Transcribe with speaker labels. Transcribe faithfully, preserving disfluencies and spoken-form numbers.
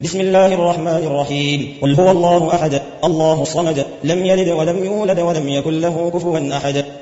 Speaker 1: بسم الله الرحمن الرحيم قل هو الله أحد الله الصمد لم يلد ولم يولد ولم يكن له كفوا أحد